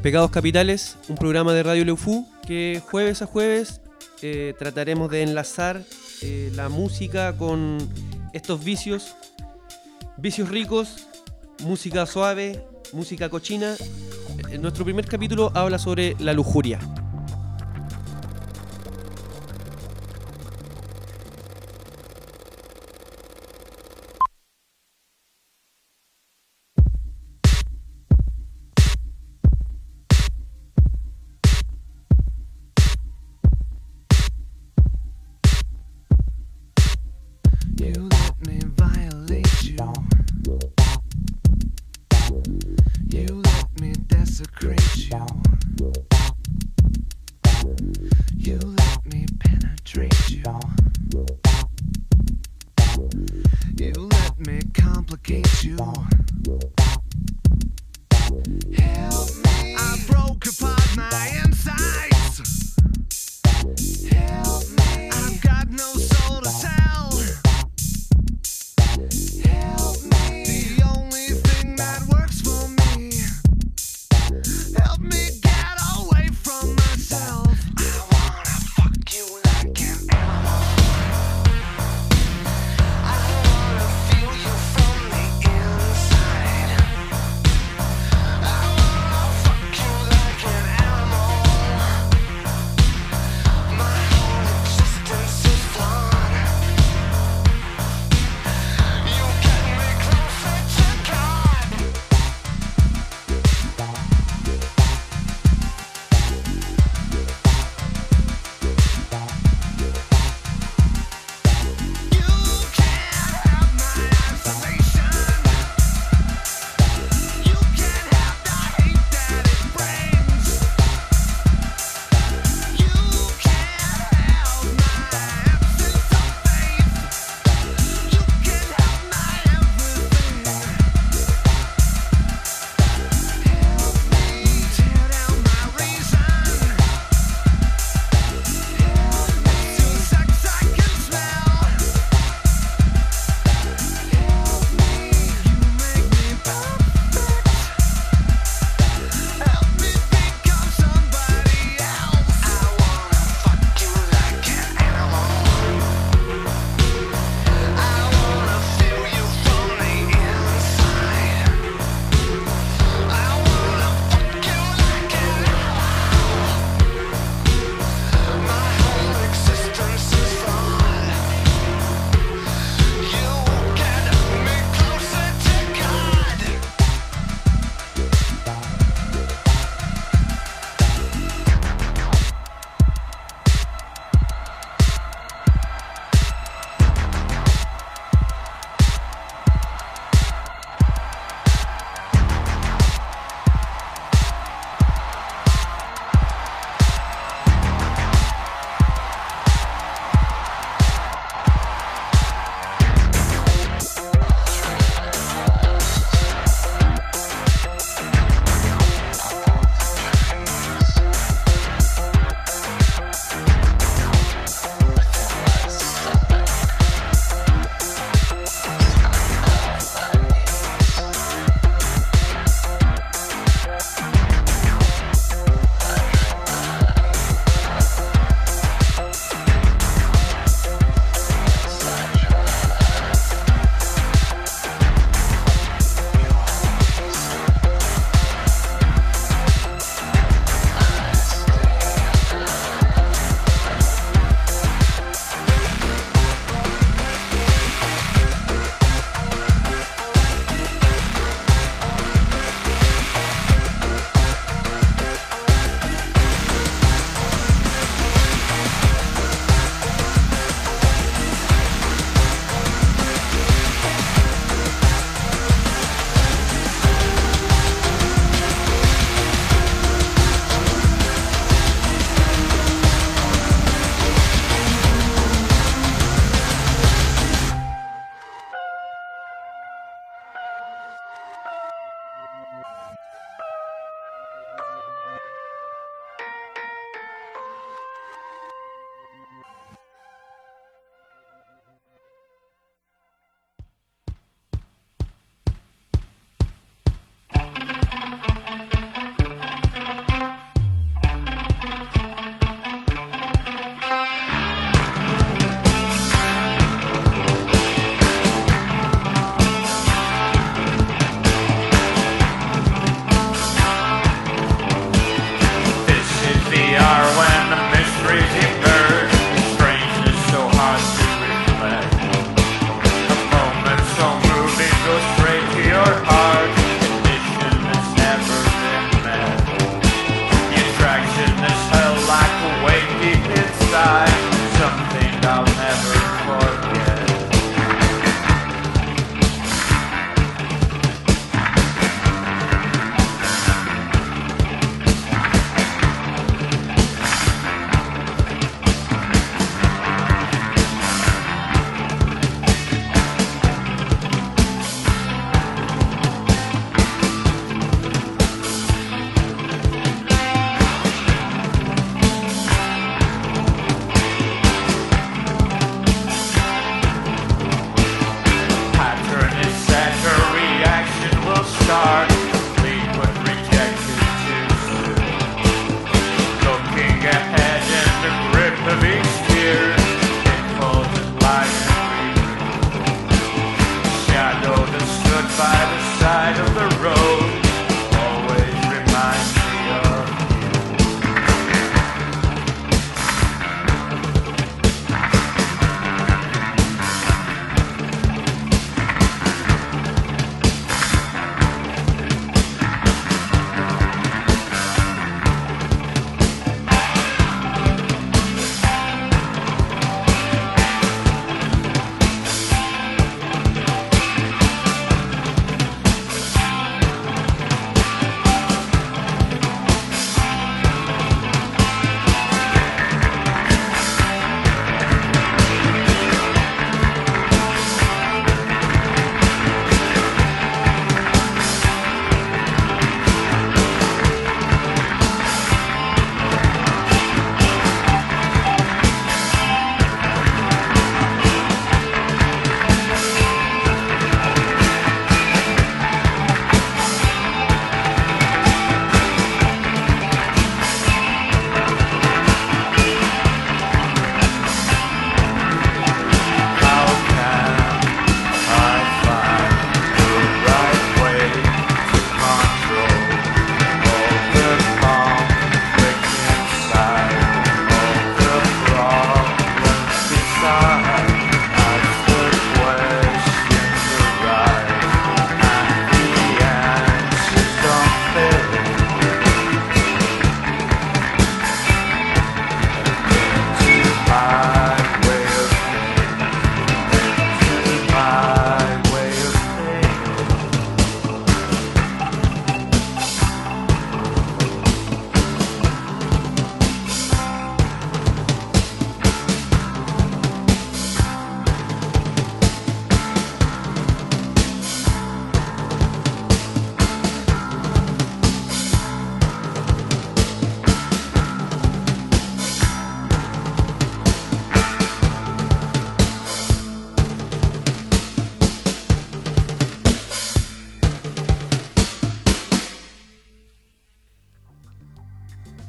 Pecados Capitales, un programa de Radio Leufú que jueves a jueves trataremos de enlazar la música con estos vicios ricos, música suave, música cochina. Nuestro primer capítulo habla sobre la lujuria. Feel you from the inside.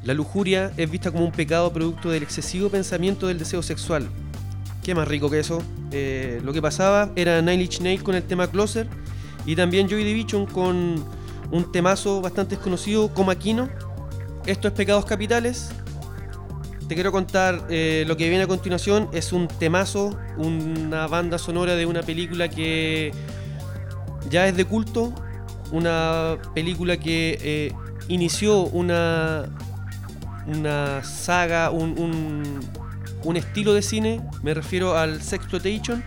La lujuria es vista como un pecado producto del excesivo pensamiento del deseo sexual. ¿Qué más rico que eso? Lo que pasaba era Nine Inch Nails con el tema Closer y también Joy Division con un temazo bastante desconocido, Coma Aquino. Esto es Pecados Capitales. Te quiero contar lo que viene a continuación. Es un temazo, una banda sonora de una película que ya es de culto, una película que inició una saga, un estilo de cine. Me refiero al Sexploitation,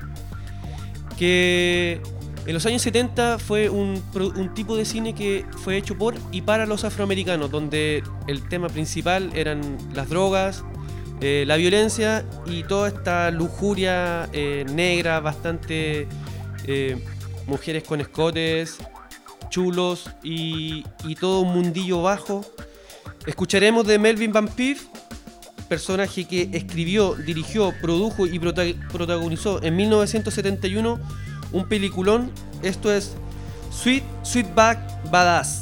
que en los años 70 fue un tipo de cine que fue hecho por y para los afroamericanos, donde el tema principal eran las drogas, la violencia y toda esta lujuria negra, bastante mujeres con escotes, chulos y todo un mundillo bajo. Escucharemos de Melvin Van Peebles, personaje que escribió, dirigió, produjo y protagonizó en 1971 un peliculón. Esto es Sweetback Badass.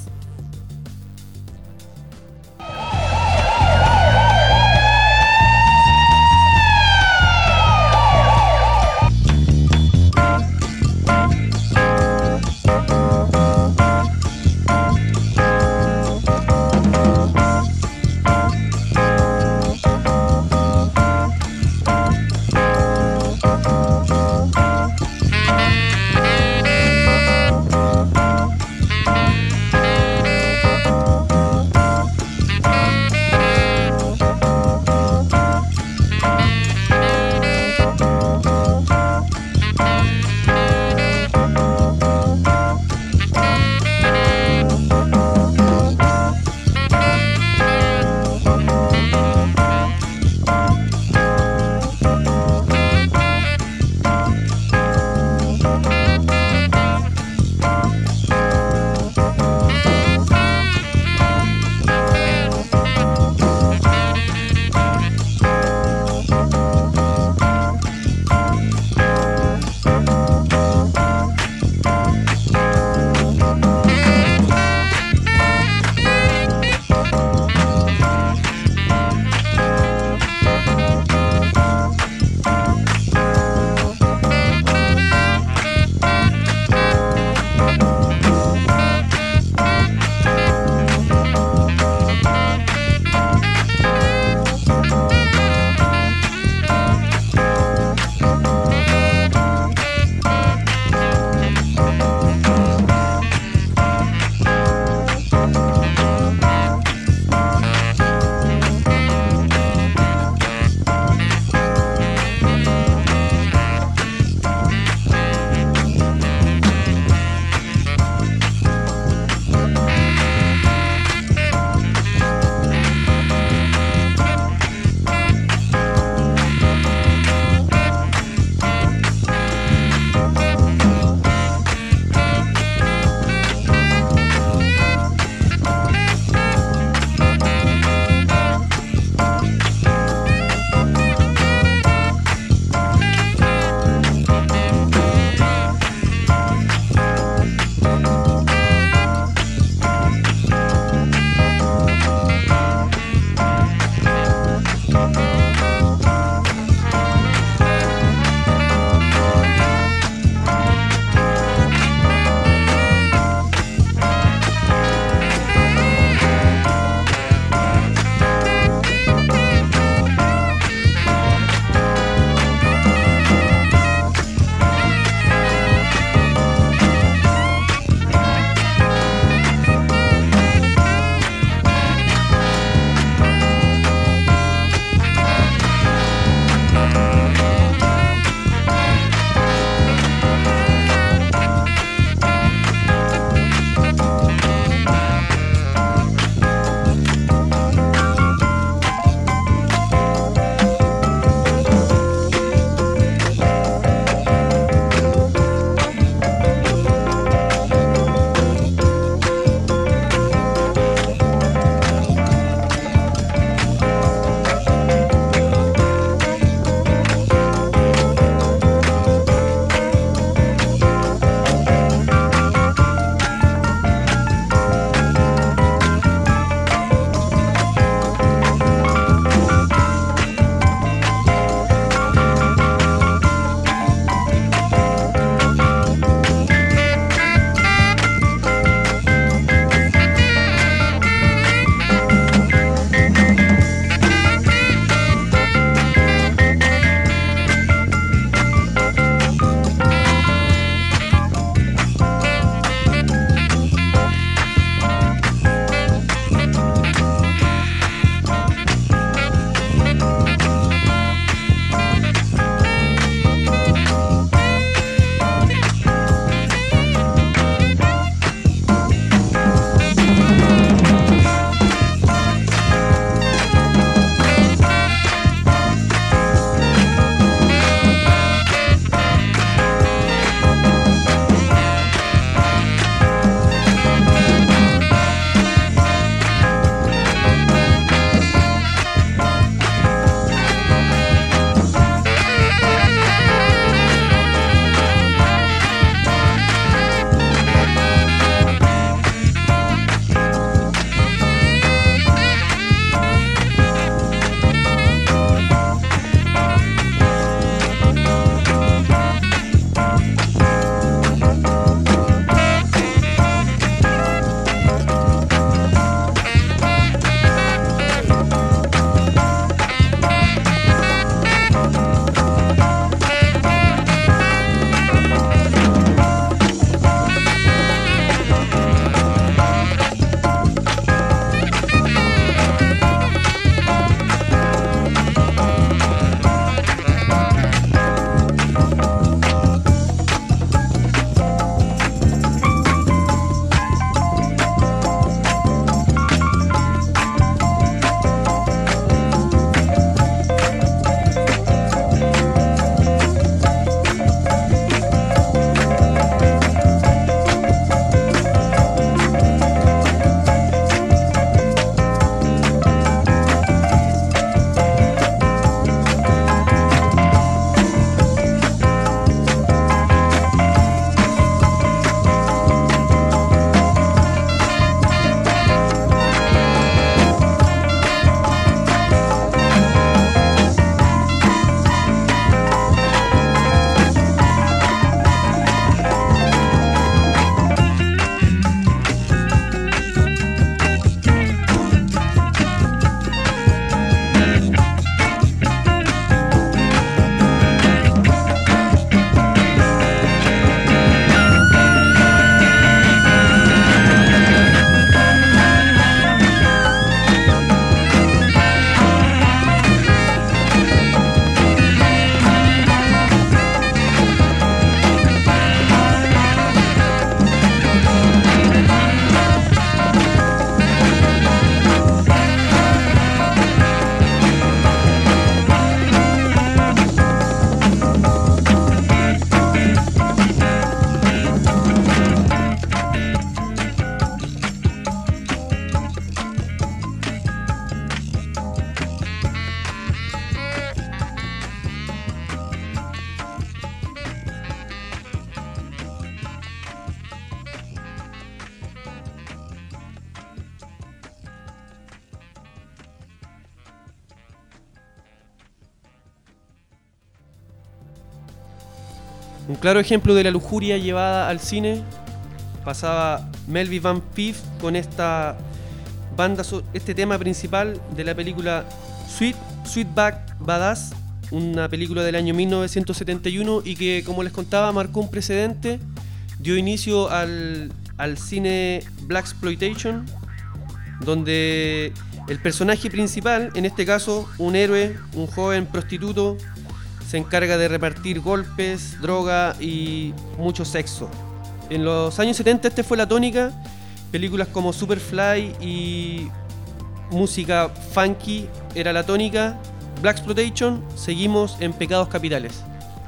Un claro ejemplo de la lujuria llevada al cine pasaba Melvin Van Peeves con esta banda, este tema principal de la película Sweetback Badass, una película del año 1971 y que, como les contaba, marcó un precedente, dio inicio al cine Blaxploitation, donde el personaje principal, en este caso un héroe, un joven prostituto, se encarga de repartir golpes, droga y mucho sexo. En los años 70 fue la tónica. Películas como Superfly y música funky era la tónica. Blaxploitation, seguimos en Pecados Capitales.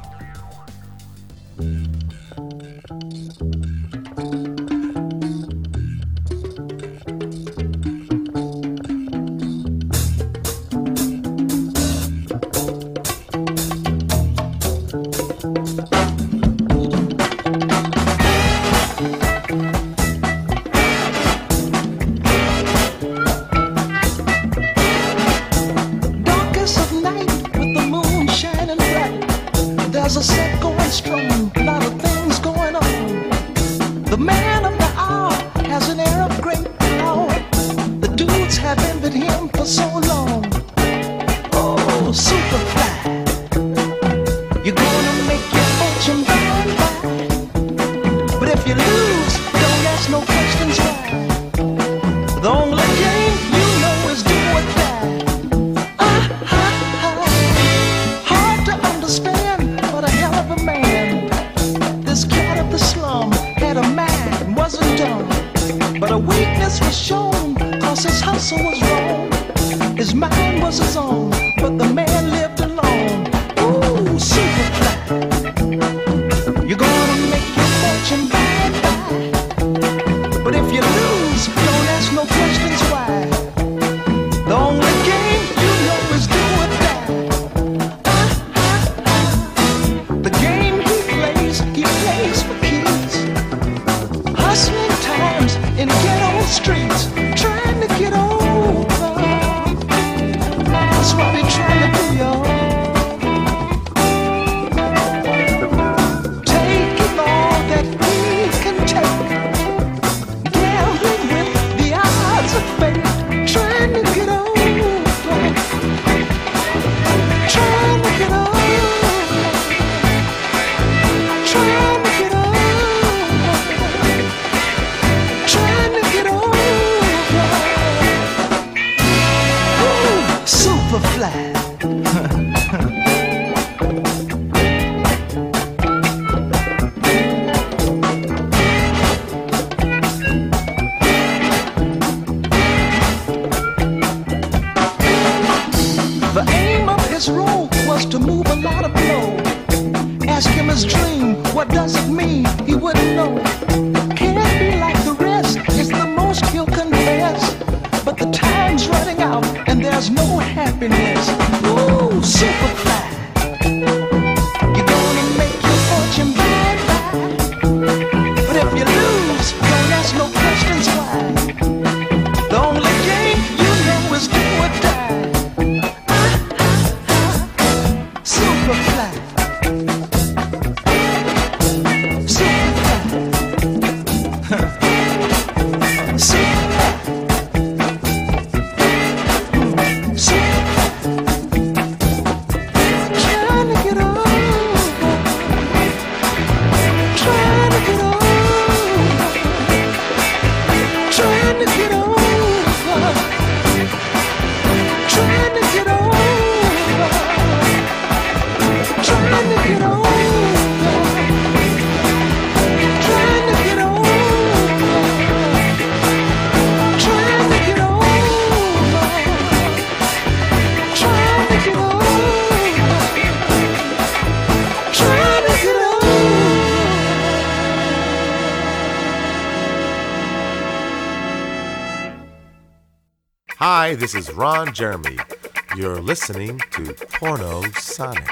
Hi, this is Ron Jeremy. You're listening to Porno Sonic.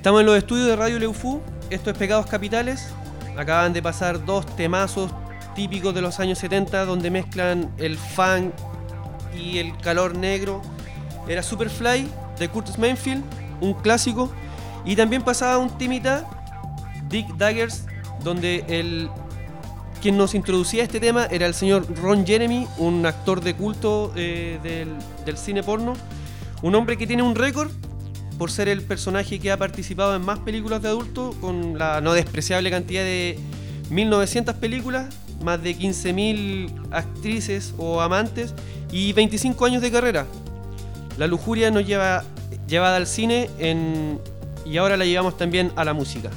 Estamos en los estudios de Radio Leufú. Esto es Pecados Capitales. Acaban de pasar dos temazos típicos de los años 70 donde mezclan el funk y el calor negro. Era Superfly de Curtis Mayfield, un clásico. Y también pasaba un temita, Dick Daggers, donde quien nos introducía este tema era el señor Ron Jeremy, un actor de culto del cine porno. Un hombre que tiene un récord por ser el personaje que ha participado en más películas de adultos, con la no despreciable cantidad de 1900 películas, más de 15.000 actrices o amantes y 25 años de carrera. La lujuria nos llevada al cine y ahora la llevamos también a la música.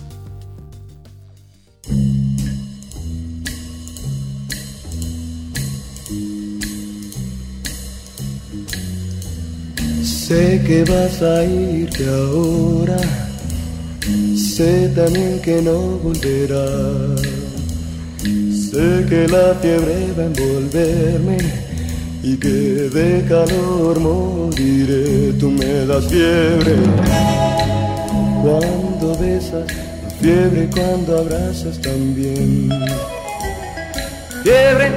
Sé que vas a irte ahora, sé también que no volverás. Sé que la fiebre va a envolverme y que de calor moriré. Tú me das fiebre cuando besas, fiebre cuando abrazas también. Fiebre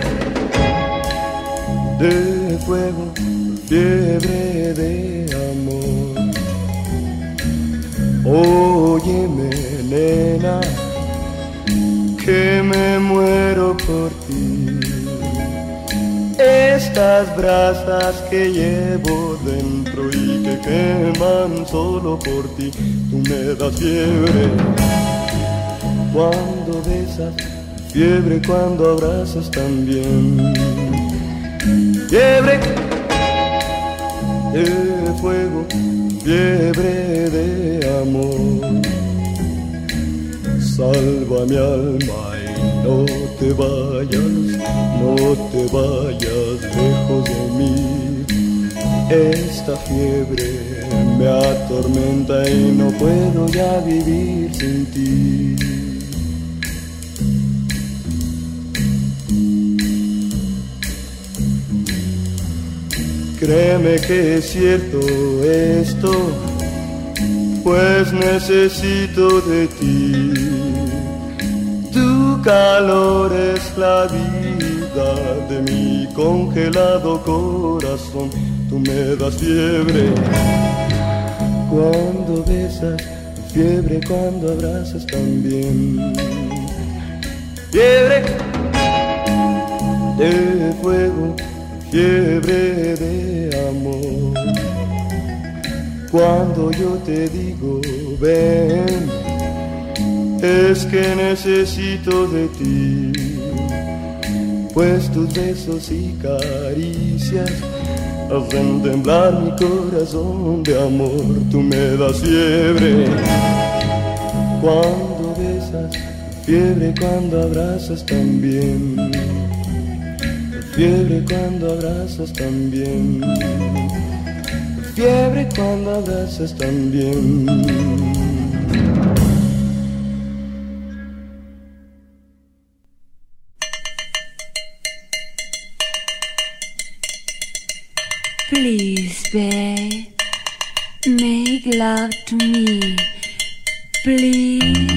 de fuego, fiebre de amor. Óyeme, nena, que me muero por ti. Estas brasas que llevo dentro y que queman solo por ti. Tú me das fiebre cuando besas, fiebre cuando abrazas también. Fiebre de fuego, fiebre de amor. Salva mi alma y no te vayas, no te vayas lejos de mí. Esta fiebre me atormenta y no puedo ya vivir sin ti. Créeme que es cierto esto, pues necesito de ti. Tu calor es la vida de mi congelado corazón. Tú me das fiebre cuando besas, fiebre cuando abrazas también. Fiebre de fuego, fiebre de amor. Cuando yo te digo ven, es que necesito de ti, pues tus besos y caricias hacen temblar mi corazón de amor. Tú me das fiebre cuando besas, fiebre cuando abrazas también. Fiebre cuando abrazas también. Fiebre cuando abrazas también. Please, babe, make love to me, please.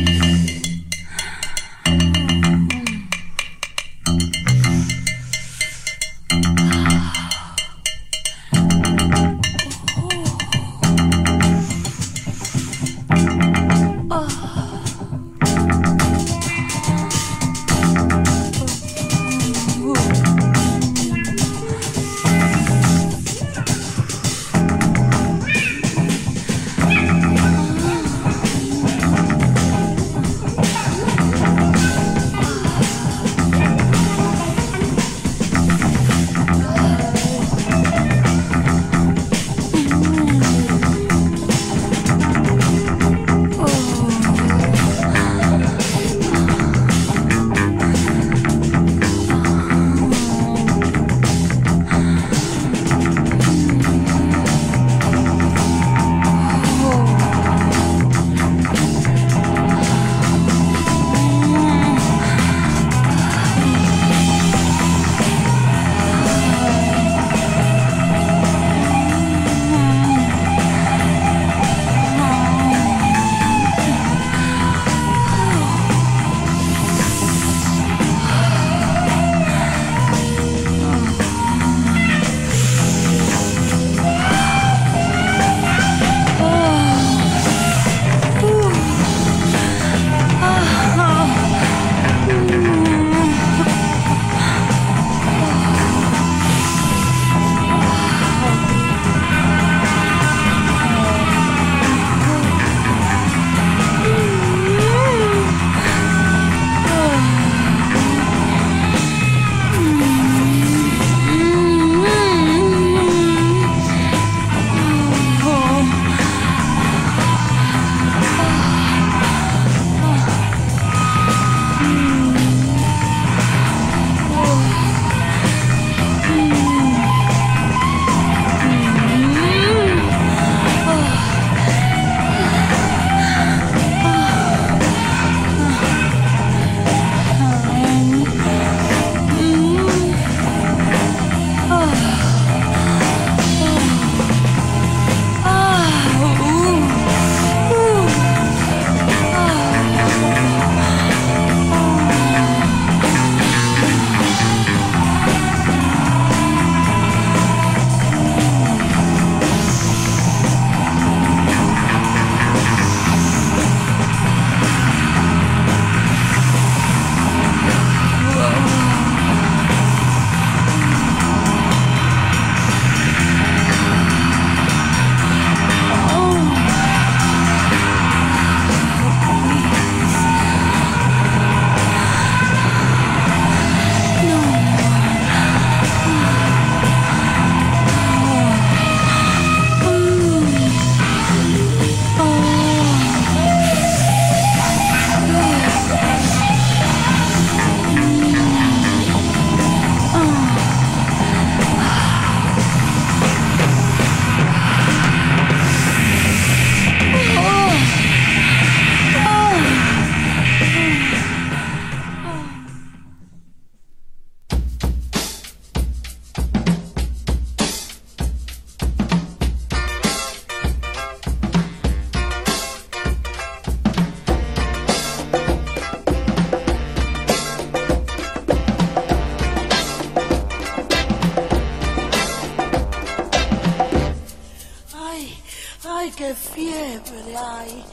qué fiebre hay.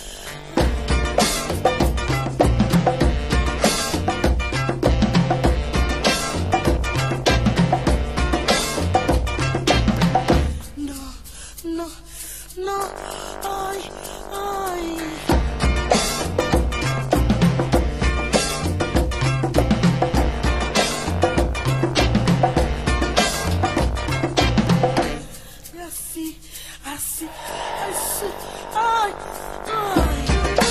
No, ay, ay. Así, ay, ay.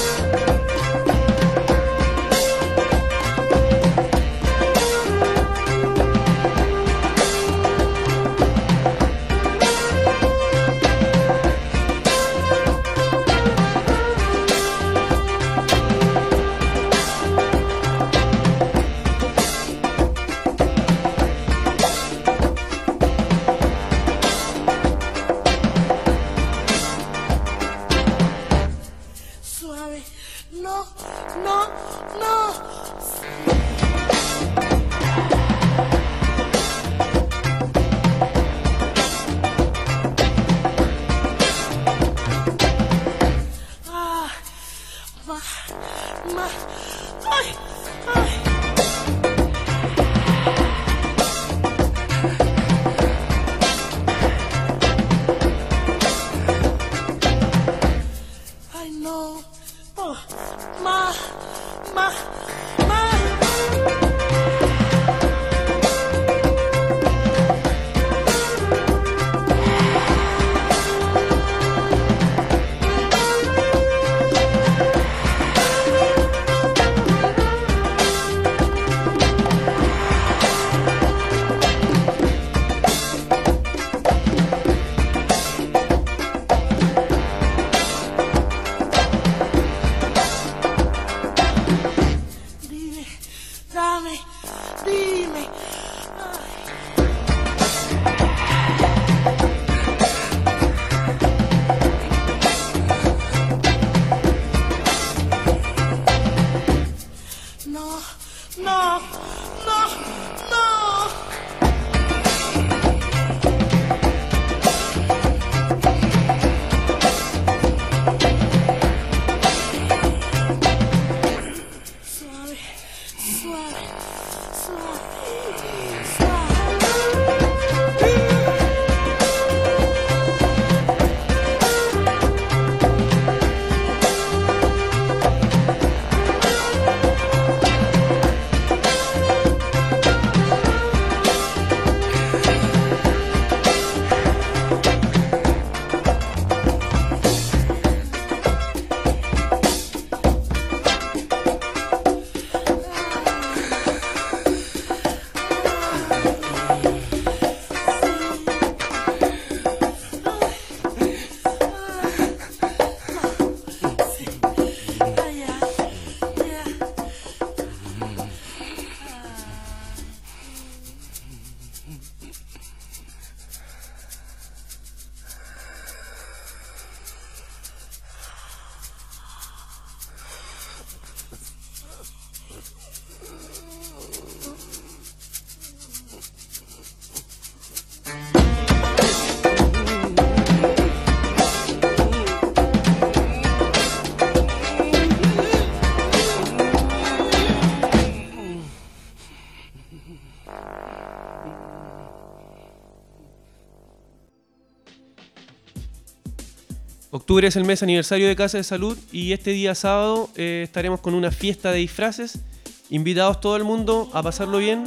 Octubre es el mes aniversario de Casa de Salud y este día sábado estaremos con una fiesta de disfraces. Invitados todo el mundo a pasarlo bien.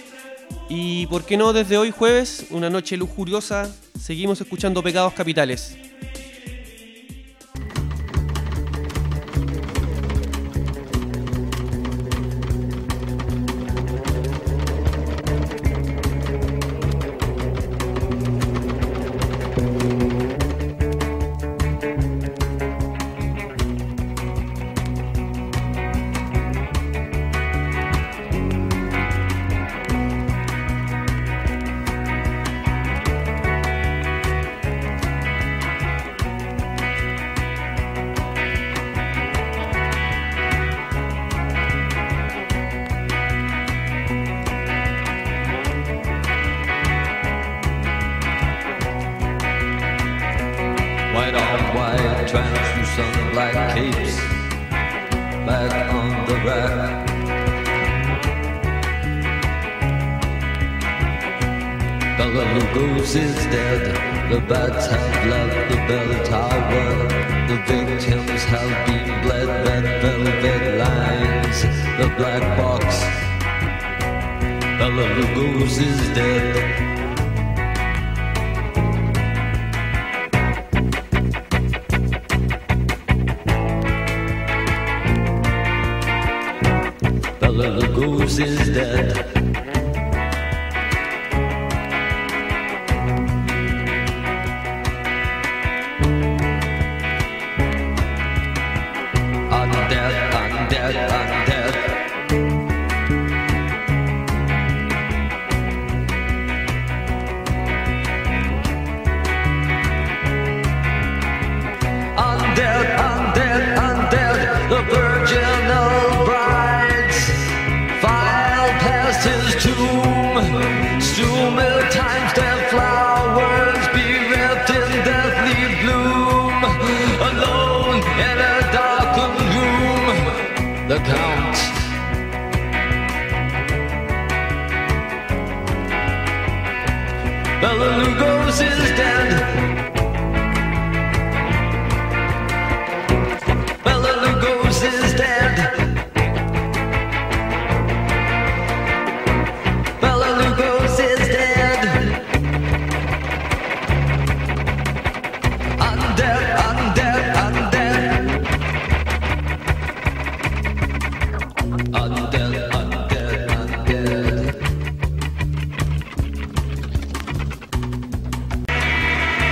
Y por qué no, desde hoy jueves, una noche lujuriosa, seguimos escuchando Pecados Capitales. tapes back on the rack. Bela Lugos is dead. The bats have left the bell tower. The victims have been bled. Red velvet lines, the black box. Bela Lugos is dead. Bela Lugos is dead. Bela Lugos is dead. Bela Lugos is dead. Bela Lugos is dead. I'm dead, I'm dead, I'm dead. I'm dead, I'm dead, I'm dead.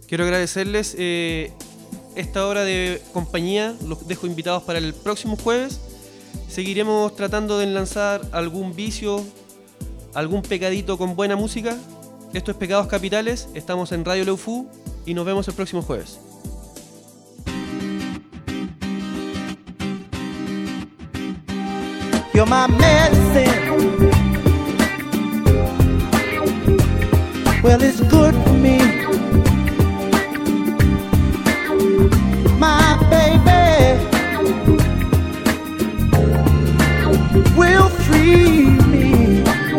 Quiero agradecerles esta hora de compañía. Los dejo invitados para el próximo jueves. Seguiremos tratando de enlazar algún vicio, algún pecadito con buena música. Esto es Pecados Capitales. Estamos en Radio Leufu y nos vemos el próximo jueves. You're my medicine. Well, it's good for me. My baby will free me.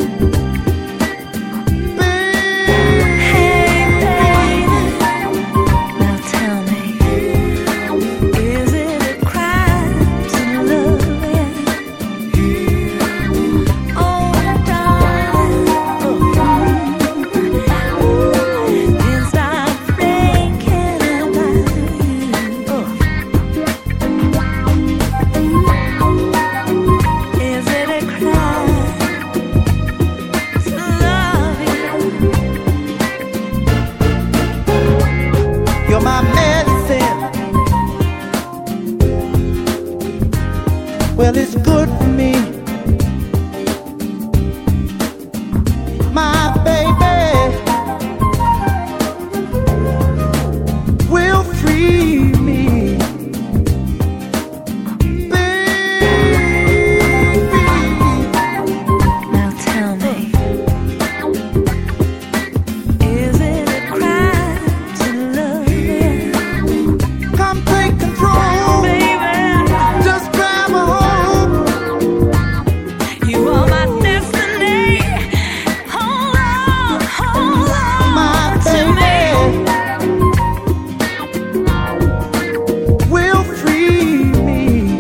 Hey, baby, now tell me, is it a crime to love you? Oh, darling, it's not thinking about you. Is it a crime to love you? You're my medicine. Well, it's good for me. My baby will free me. Baby, Now tell me, is it a crime to love you? come take control. Baby, Just grab a hold. you are my destiny. Hold My on to me. baby will free me.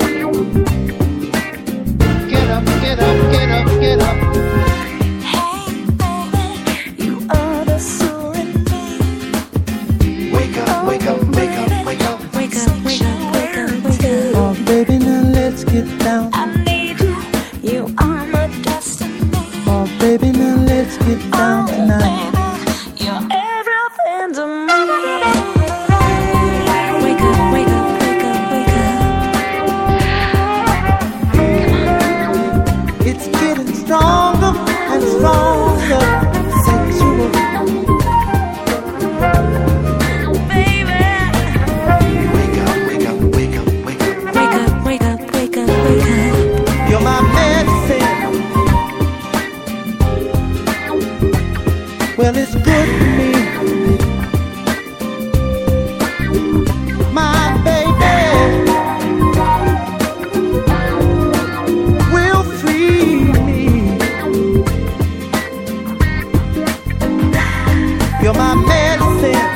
Get up, get up, get up, get up. Hey, baby, you are the soul in me. Wake up, wake up, wake up, wake up. Wake up, wake up, wake up, wake up. Oh, baby, now let's get down. I need you. You are my destiny. Oh, baby, now let's get down tonight. Baby, you're everything to me. Wake up, wake up, wake up, wake up. It's getting stronger and stronger. Sexual. Baby, Wake up, wake up, wake up, wake up. wake up, wake up, wake up, wake up. You're my medicine. Well, it's good for me. My baby will free me. You're my medicine.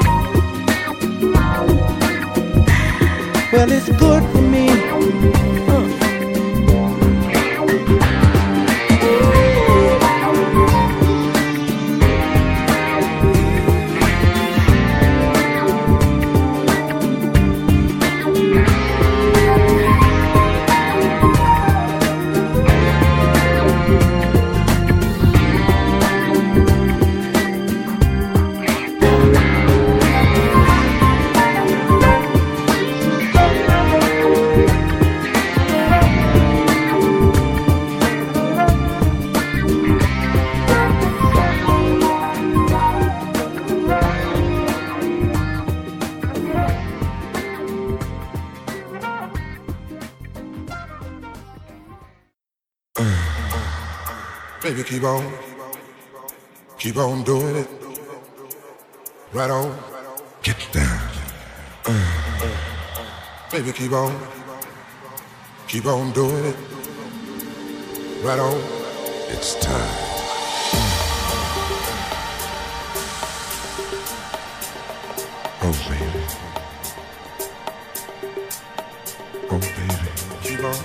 Well, it's good for me. Baby, keep on doing it. Right on, get down. Baby, keep on doing it. Right on, it's time. Oh baby, oh baby, keep on,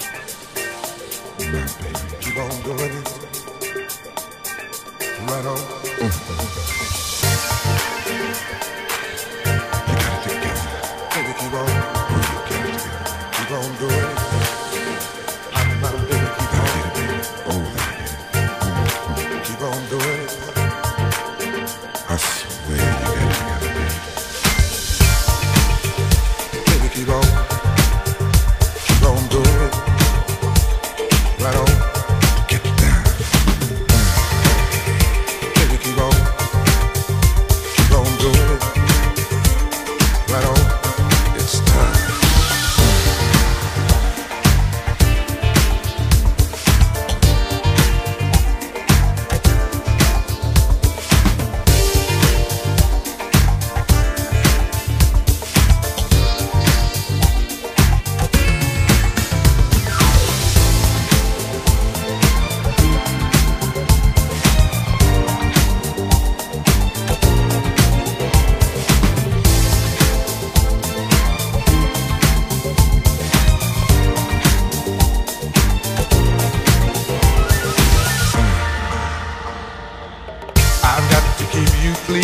my baby, keep on doing it. Right on. You got it together. Baby, keep on. Oh, you got it together. Keep on doing it. My baby, keep on. I get it, baby. Oh, I get it. Keep on doing it. I swear you got it together, baby.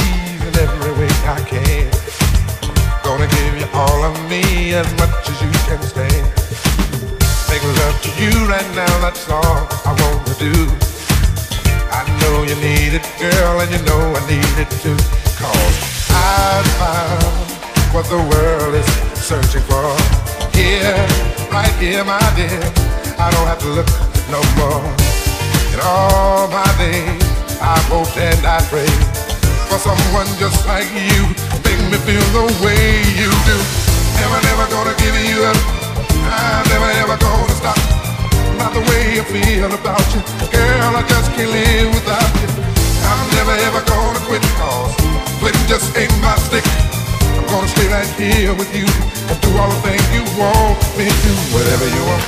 please in every way I can. Gonna give you all of me as much as you can stand. Make love to you right now, that's all I wanna do. I know you need it, girl, and you know I need it too. 'Cause I found what the world is searching for. Here, right here, my dear, I don't have to look no more. In all my days, I hoped and I prayed for someone just like you, make me feel the way you do. Never gonna give you up, I'm never ever gonna stop. Not the way I feel about you, girl, I just can't live without you. I'm never ever gonna quit, 'cause quitting just ain't my stick. I'm gonna stay right here with you and do all the things you want me to. Whatever you want,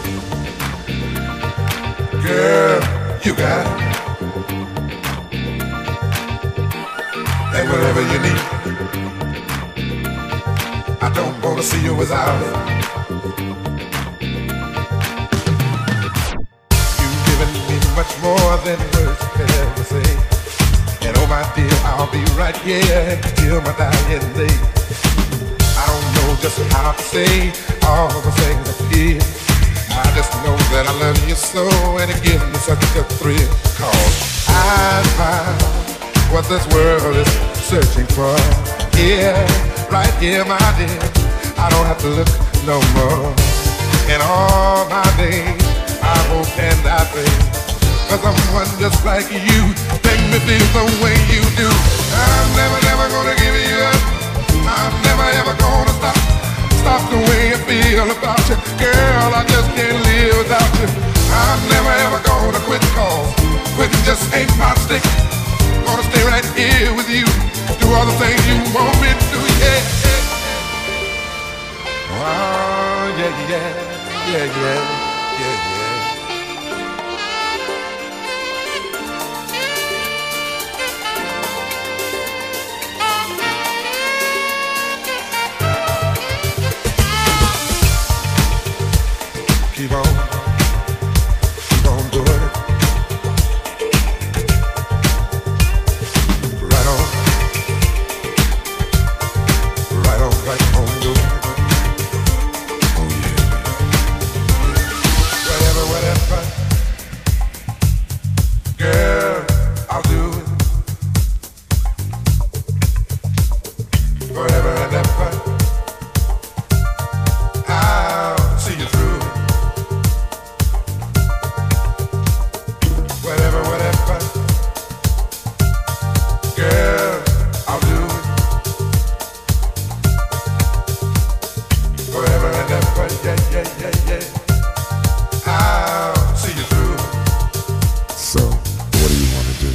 girl, you got it. And whatever you need, I don't wanna see you without it. You've given me much more than words can ever say. And oh my dear, I'll be right here till my dying day. I don't know just how to say all the things I feel. I just know that I love you so, and it gives me such a thrill. 'Cause I found what this world is searching for. Here, right here, my dear, I don't have to look no more. In all my days, I hope and I pray for someone just like you, make me feel the way you do. I'm never gonna give you up, I'm never ever gonna stop the way I feel about you. Girl, I just can't live without you. I'm never ever gonna quit, 'cause quitting just ain't my stick. Gonna stay right here with you, do all the things you want me to, yeah. Oh, yeah, yeah, yeah, yeah, yeah, yeah. Keep on doing it. Right on doing it. Oh yeah. Whatever, girl, I'll do it. Forever and ever, I'll see you through. Whatever, girl, I'll do it. Forever and ever, yeah. I'll see you through. So, what do you want to do?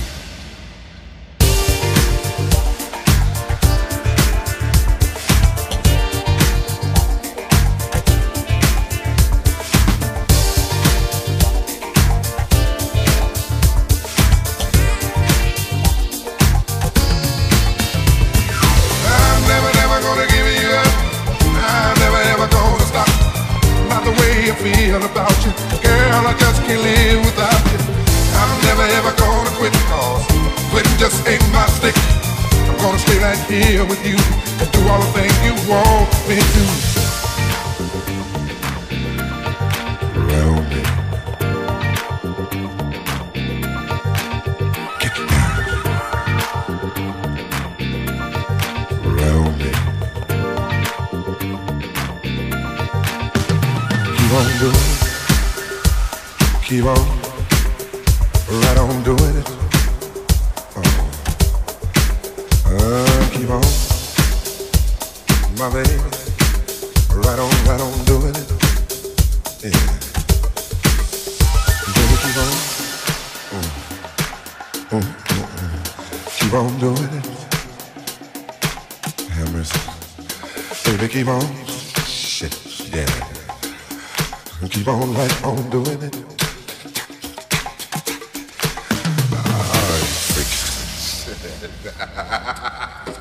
Feel about you, girl, I just can't live without you. I'm never ever gonna quit, 'cause quitting just ain't my stick. I'm gonna stay right here with you and do all the things you want me to. Round me. Kick it down. Round me. Keep on doing it. Keep on, right on doing it. Keep on, my baby. Right on doing it. Yeah. Baby, keep on. Keep on doing it. Have mercy. Baby, keep on. Shit, yeah. Keep on right on doing it. All right, freak.